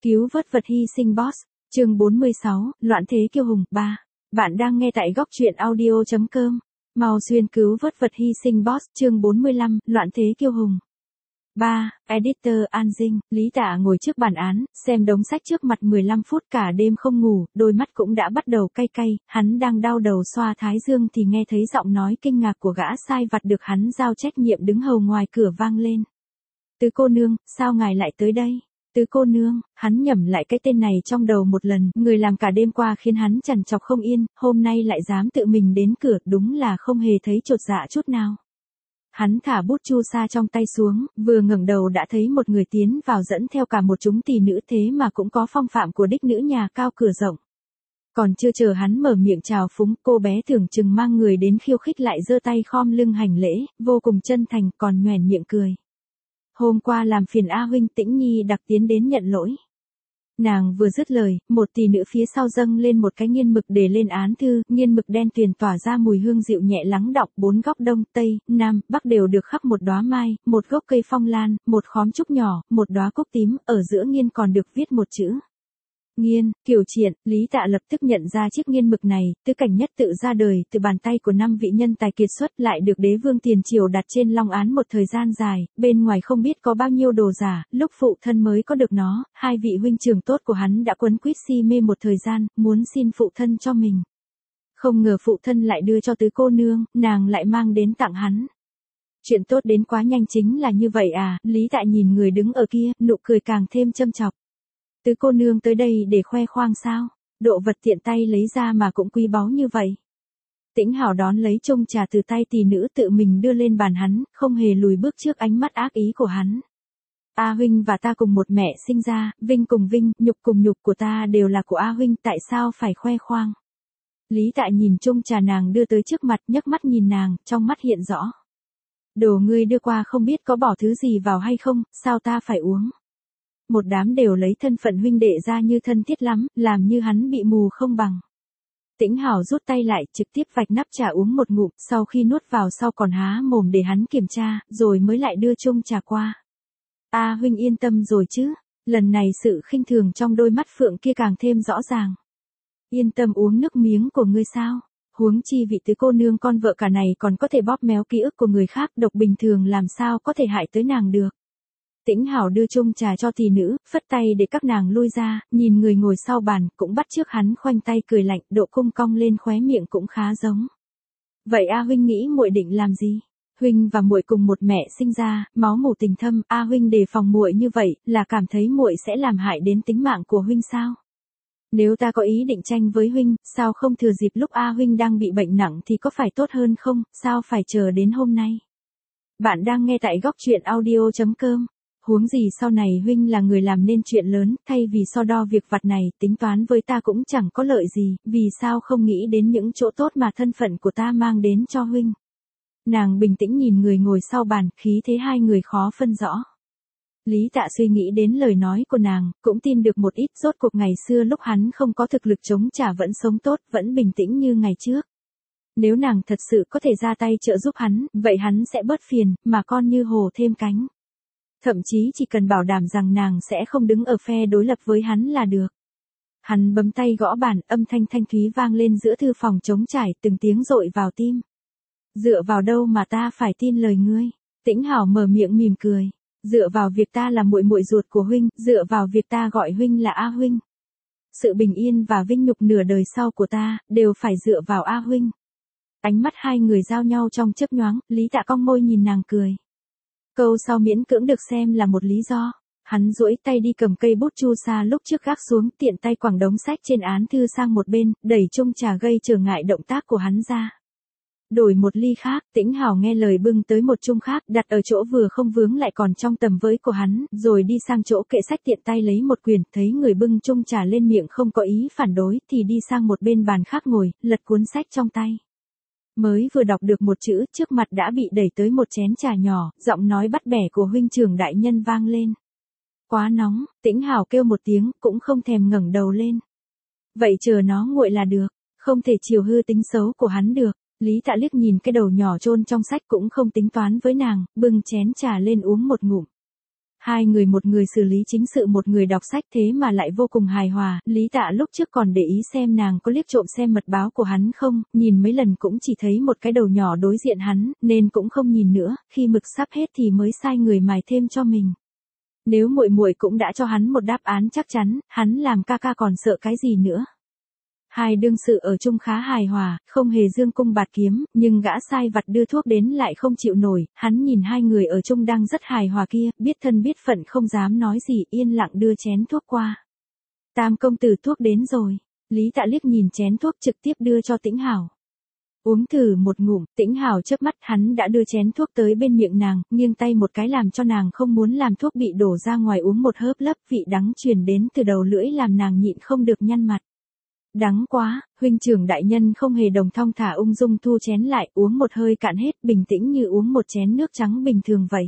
Cứu vớt vật hy sinh boss, chương 46, loạn thế kiêu hùng, 3. Bạn đang nghe tại góc truyện audio.com. Mau xuyên cứu vớt vật hy sinh boss, chương 45, loạn thế kiêu hùng. 3. Editor An Dinh, Lý Tạ ngồi trước bàn án, xem đống sách trước mặt 15 phút cả đêm không ngủ, đôi mắt cũng đã bắt đầu cay cay, hắn đang đau đầu xoa thái dương thì nghe thấy giọng nói kinh ngạc của gã sai vặt được hắn giao trách nhiệm đứng hầu ngoài cửa vang lên. Tứ cô nương, sao ngài lại tới đây? Tứ cô nương, hắn nhẩm lại cái tên này trong đầu một lần, người làm cả đêm qua khiến hắn trằn trọc không yên, hôm nay lại dám tự mình đến cửa, đúng là không hề thấy chột dạ chút nào. Hắn thả bút chu sa trong tay xuống, vừa ngẩng đầu đã thấy một người tiến vào dẫn theo cả một chúng tỷ nữ thế mà cũng có phong phạm của đích nữ nhà cao cửa rộng. Còn chưa chờ hắn mở miệng chào phúng, cô bé tưởng chừng mang người đến khiêu khích lại giơ tay khom lưng hành lễ, vô cùng chân thành còn nhoẻn miệng cười. Hôm qua làm phiền A huynh, Tĩnh Nhi đặc tiến đến nhận lỗi. Nàng vừa dứt lời, một tỷ nữ phía sau dâng lên một cái nghiên mực để lên án thư, nghiên mực đen tuyền tỏa ra mùi hương dịu nhẹ lắng đọng, bốn góc đông, tây, nam, bắc đều được khắc một đóa mai, một gốc cây phong lan, một khóm trúc nhỏ, một đóa cúc tím, ở giữa nghiên còn được viết một chữ. Nghiên, Kiều Triện. Lý Tạ lập tức nhận ra chiếc nghiên mực này, tứ cảnh nhất tự ra đời từ bàn tay của 5 vị nhân tài kiệt xuất, lại được đế vương tiền triều đặt trên long án một thời gian dài, bên ngoài không biết có bao nhiêu đồ giả, lúc phụ thân mới có được nó, hai vị huynh trưởng tốt của hắn đã quấn quýt si mê một thời gian, muốn xin phụ thân cho mình. Không ngờ phụ thân lại đưa cho tứ cô nương, nàng lại mang đến tặng hắn. Chuyện tốt đến quá nhanh chính là như vậy à? Lý Tạ nhìn người đứng ở kia, nụ cười càng thêm châm chọc. Tứ cô nương tới đây để khoe khoang sao? Độ vật tiện tay lấy ra mà cũng quý báu như vậy. Tĩnh Hảo đón lấy chung trà từ tay tỷ nữ tự mình đưa lên bàn hắn, không hề lùi bước trước ánh mắt ác ý của hắn. A huynh và ta cùng một mẹ sinh ra, vinh cùng vinh, nhục cùng nhục của ta đều là của A huynh, tại sao phải khoe khoang? Lý Tạ nhìn chung trà nàng đưa tới trước mặt, nhấc mắt nhìn nàng, trong mắt hiện rõ. Đồ ngươi đưa qua không biết có bỏ thứ gì vào hay không, sao ta phải uống? Một đám đều lấy thân phận huynh đệ ra như thân thiết lắm, làm như hắn bị mù không bằng. Tĩnh Hảo rút tay lại, trực tiếp vạch nắp trà uống một ngụm, sau khi nuốt vào sau còn há mồm để hắn kiểm tra, rồi mới lại đưa chung trà qua. A huynh yên tâm rồi chứ? Lần này sự khinh thường trong đôi mắt phượng kia càng thêm rõ ràng. Yên tâm uống nước miếng của ngươi sao? Huống chi vị tứ cô nương con vợ cả này còn có thể bóp méo ký ức của người khác, độc bình thường làm sao có thể hại tới nàng được. Tĩnh Hảo đưa chung trà cho tỷ nữ, phất tay để các nàng lui ra, nhìn người ngồi sau bàn, cũng bắt chước hắn khoanh tay cười lạnh, độ cung cong lên khóe miệng cũng khá giống. Vậy A huynh nghĩ muội định làm gì? Huynh và muội cùng một mẹ sinh ra, máu mủ tình thâm, A huynh đề phòng muội như vậy, là cảm thấy muội sẽ làm hại đến tính mạng của huynh sao? Nếu ta có ý định tranh với huynh, sao không thừa dịp lúc A huynh đang bị bệnh nặng thì có phải tốt hơn không, sao phải chờ đến hôm nay? Bạn đang nghe tại góc truyện audio.com. Huống gì sau này huynh là người làm nên chuyện lớn, thay vì so đo việc vặt này, tính toán với ta cũng chẳng có lợi gì, vì sao không nghĩ đến những chỗ tốt mà thân phận của ta mang đến cho huynh. Nàng bình tĩnh nhìn người ngồi sau bàn, khí thế hai người khó phân rõ. Lý Tạ suy nghĩ đến lời nói của nàng, cũng tin được một ít, rốt cuộc ngày xưa lúc hắn không có thực lực chống trả vẫn sống tốt, vẫn bình tĩnh như ngày trước. Nếu nàng thật sự có thể ra tay trợ giúp hắn, vậy hắn sẽ bớt phiền, mà con như hồ thêm cánh. Thậm chí chỉ cần bảo đảm rằng nàng sẽ không đứng ở phe đối lập với hắn là được. Hắn bấm tay gõ bàn, âm thanh thanh thúy vang lên giữa thư phòng trống trải, từng tiếng dội vào tim. Dựa vào đâu mà ta phải tin lời ngươi? Tĩnh Hảo mở miệng mỉm cười. Dựa vào việc ta là muội muội ruột của huynh, dựa vào việc ta gọi huynh là A huynh. Sự bình yên và vinh nhục nửa đời sau của ta, đều phải dựa vào A huynh. Ánh mắt hai người giao nhau trong chớp nhoáng, Lý Tạ cong môi nhìn nàng cười. Câu sau miễn cưỡng được xem là một lý do. Hắn duỗi tay đi cầm cây bút chu sa lúc trước gác xuống, tiện tay quẳng đống sách trên án thư sang một bên, đẩy chung trà gây trở ngại động tác của hắn ra. Đổi một ly khác, Tĩnh Hảo nghe lời bưng tới một chung khác, đặt ở chỗ vừa không vướng lại còn trong tầm với của hắn, rồi đi sang chỗ kệ sách tiện tay lấy một quyển, thấy người bưng chung trà lên miệng không có ý phản đối, thì đi sang một bên bàn khác ngồi, lật cuốn sách trong tay. Mới vừa đọc được một chữ, trước mặt đã bị đẩy tới một chén trà nhỏ, giọng nói bắt bẻ của huynh trưởng đại nhân vang lên. Quá nóng, Tĩnh Hảo kêu một tiếng, cũng không thèm ngẩng đầu lên. Vậy chờ nó nguội là được, không thể chiều hư tính xấu của hắn được. Lý Tạ liếc nhìn cái đầu nhỏ chôn trong sách cũng không tính toán với nàng, bưng chén trà lên uống một ngụm. Hai người, một người xử lý chính sự, một người đọc sách, thế mà lại vô cùng hài hòa. Lý Tạ lúc trước còn để ý xem nàng có liếc trộm xem mật báo của hắn không, nhìn mấy lần cũng chỉ thấy một cái đầu nhỏ đối diện hắn, nên cũng không nhìn nữa, khi mực sắp hết thì mới sai người mài thêm cho mình. Nếu muội muội cũng đã cho hắn một đáp án chắc chắn, hắn làm ca ca còn sợ cái gì nữa. Hai đương sự ở chung khá hài hòa, không hề dương cung bạt kiếm, nhưng gã sai vặt đưa thuốc đến lại không chịu nổi, hắn nhìn hai người ở chung đang rất hài hòa kia, biết thân biết phận không dám nói gì, yên lặng đưa chén thuốc qua. Tam công tử, thuốc đến rồi. Lý Tạ liếc nhìn chén thuốc trực tiếp đưa cho Tĩnh Hảo. Uống thử một ngụm. Tĩnh Hảo chớp mắt, hắn đã đưa chén thuốc tới bên miệng nàng, nghiêng tay một cái làm cho nàng không muốn làm thuốc bị đổ ra ngoài, uống một hớp lấp, vị đắng truyền đến từ đầu lưỡi làm nàng nhịn không được nhăn mặt. Đắng quá. Huynh trưởng đại nhân không hề đồng thong thả ung dung thu chén lại, uống một hơi cạn hết, bình tĩnh như uống một chén nước trắng bình thường vậy.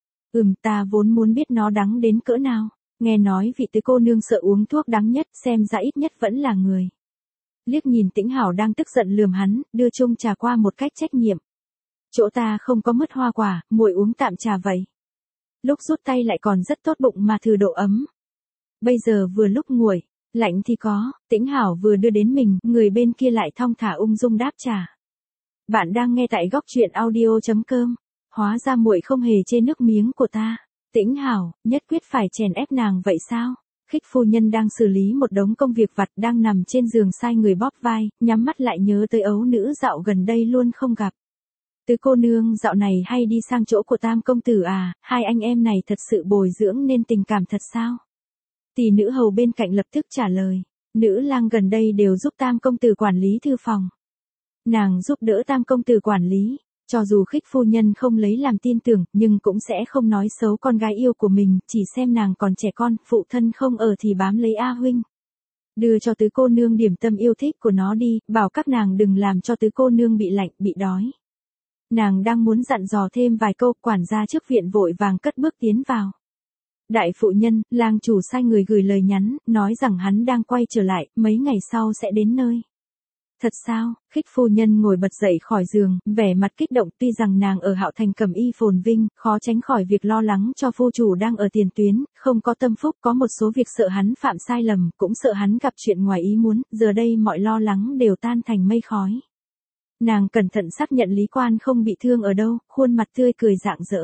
Ta vốn muốn biết nó đắng đến cỡ nào. Nghe nói vị tứ cô nương sợ uống thuốc đắng nhất, xem ra ít nhất vẫn là người. Liếc nhìn Tĩnh Hảo đang tức giận lườm hắn, đưa chung trà qua một cách trách nhiệm. Chỗ ta không có mứt hoa quả, muội uống tạm trà vậy. Lúc rút tay lại còn rất tốt bụng mà thử độ ấm. Bây giờ vừa lúc nguội, lạnh thì có. Tĩnh Hảo vừa đưa đến mình, người bên kia lại thong thả ung dung đáp trà. Bạn đang nghe tại góc truyện audio.com. Hóa ra muội không hề chê nước miếng của ta. Tĩnh Hảo, nhất quyết phải chèn ép nàng vậy sao? Khích phu nhân đang xử lý một đống công việc vặt, đang nằm trên giường sai người bóp vai, nhắm mắt lại nhớ tới ấu nữ dạo gần đây luôn không gặp. Tứ cô nương dạo này hay đi sang chỗ của Tam công tử à, hai anh em này thật sự bồi dưỡng nên tình cảm thật sao? Tỷ nữ hầu bên cạnh lập tức trả lời, nữ lang gần đây đều giúp Tam công tử quản lý thư phòng. Nàng giúp đỡ Tam công tử quản lý. Cho dù Khích phu nhân không lấy làm tin tưởng, nhưng cũng sẽ không nói xấu con gái yêu của mình, chỉ xem nàng còn trẻ con, phụ thân không ở thì bám lấy A huynh. Đưa cho tứ cô nương điểm tâm yêu thích của nó đi, bảo các nàng đừng làm cho tứ cô nương bị lạnh, bị đói. Nàng đang muốn dặn dò thêm vài câu, quản gia trước viện vội vàng cất bước tiến vào. Đại phụ nhân, lang chủ sai người gửi lời nhắn, nói rằng hắn đang quay trở lại, mấy ngày sau sẽ đến nơi. Thật sao? Khích phu nhân ngồi bật dậy khỏi giường, vẻ mặt kích động, tuy rằng nàng ở Hạo Thành cầm y phồn vinh, khó tránh khỏi việc lo lắng cho phu chủ đang ở tiền tuyến, không có tâm phúc, có một số việc sợ hắn phạm sai lầm, cũng sợ hắn gặp chuyện ngoài ý muốn, giờ đây mọi lo lắng đều tan thành mây khói. Nàng cẩn thận xác nhận Lý Quan không bị thương ở đâu, khuôn mặt tươi cười rạng rỡ.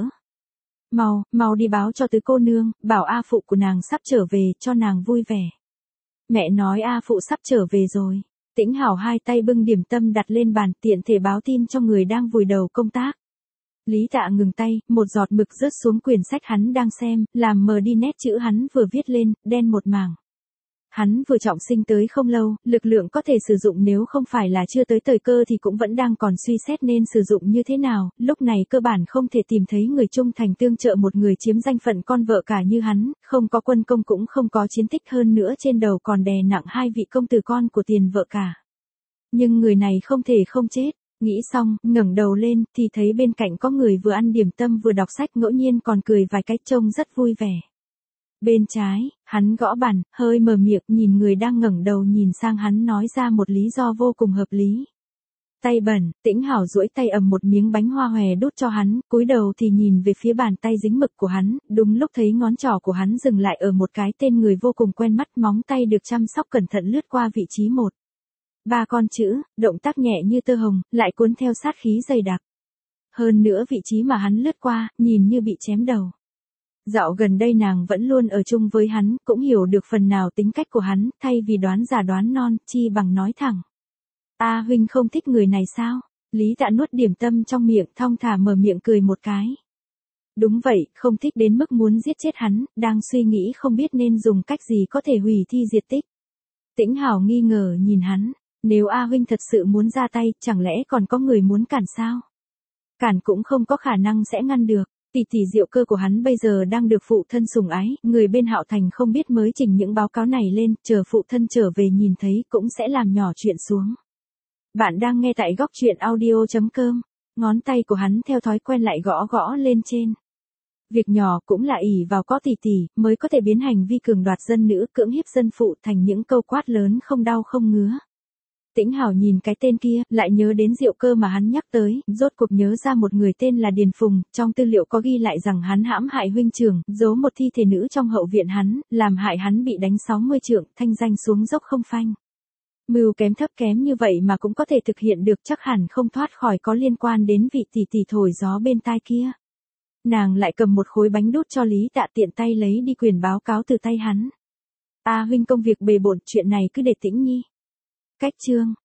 Mau đi báo cho tứ cô nương, bảo A phụ của nàng sắp trở về, cho nàng vui vẻ. Mẹ nói A phụ sắp trở về rồi. Tĩnh Hảo hai tay bưng điểm tâm đặt lên bàn, tiện thể báo tin cho người đang vùi đầu công tác. Lý Tạ ngừng tay, một giọt mực rớt xuống quyển sách hắn đang xem, làm mờ đi nét chữ hắn vừa viết lên, đen một mảng. Hắn vừa trọng sinh tới không lâu, lực lượng có thể sử dụng nếu không phải là chưa tới thời cơ thì cũng vẫn đang còn suy xét nên sử dụng như thế nào, lúc này cơ bản không thể tìm thấy người trung thành tương trợ một người chiếm danh phận con vợ cả như hắn, không có quân công cũng không có chiến tích, hơn nữa trên đầu còn đè nặng hai vị công tử con của tiền vợ cả. Nhưng người này không thể không chết. Nghĩ xong, ngẩng đầu lên, thì thấy bên cạnh có người vừa ăn điểm tâm vừa đọc sách, ngẫu nhiên còn cười vài cách, trông rất vui vẻ. Bên trái, hắn gõ bàn, hơi mở miệng, nhìn người đang ngẩng đầu nhìn sang hắn, nói ra một lý do vô cùng hợp lý. Tay bẩn. Tĩnh Hảo duỗi tay ầm một miếng bánh hoa hòe đút cho hắn, cúi đầu thì nhìn về phía bàn tay dính mực của hắn, đúng lúc thấy ngón trỏ của hắn dừng lại ở một cái tên người vô cùng quen mắt, móng tay được chăm sóc cẩn thận lướt qua vị trí 1, 3 con chữ, động tác nhẹ như tơ hồng, lại cuốn theo sát khí dày đặc. Hơn nữa vị trí mà hắn lướt qua, nhìn như bị chém đầu. Dạo gần đây nàng vẫn luôn ở chung với hắn, cũng hiểu được phần nào tính cách của hắn, thay vì đoán già đoán non, chi bằng nói thẳng. A huynh không thích người này sao? Lý Tạ nuốt điểm tâm trong miệng, thong thả mở miệng cười một cái. Đúng vậy, không thích đến mức muốn giết chết hắn, đang suy nghĩ không biết nên dùng cách gì có thể hủy thi diệt tích. Tĩnh Hảo nghi ngờ nhìn hắn, nếu A huynh thật sự muốn ra tay, chẳng lẽ còn có người muốn cản sao? Cản cũng không có khả năng sẽ ngăn được. Tỷ tỷ Diệu Cơ của hắn bây giờ đang được phụ thân sủng ái, người bên Hạo Thành không biết mới trình những báo cáo này lên, chờ phụ thân trở về nhìn thấy cũng sẽ làm nhỏ chuyện xuống. Bạn đang nghe tại góc truyện audio.com, ngón tay của hắn theo thói quen lại gõ lên trên. Việc nhỏ cũng là ỷ vào có tỷ tỷ, mới có thể biến hành vi cường đoạt dân nữ, cưỡng hiếp dân phụ thành những câu quát lớn không đau không ngứa. Tĩnh Hảo nhìn cái tên kia, lại nhớ đến Diệu Cơ mà hắn nhắc tới, rốt cuộc nhớ ra một người tên là Điền Phùng, trong tư liệu có ghi lại rằng hắn hãm hại huynh trưởng, giấu một thi thể nữ trong hậu viện hắn, làm hại hắn bị đánh 60 trượng, thanh danh xuống dốc không phanh. Mưu kém thấp kém như vậy mà cũng có thể thực hiện được, chắc hẳn không thoát khỏi có liên quan đến vị tỷ tỷ thổi gió bên tai kia. Nàng lại cầm một khối bánh đút cho Lý Tạ, tiện tay lấy đi quyền báo cáo từ tay hắn. Huynh công việc bề bộn, chuyện này cứ để Tĩnh Nhi. Cách chương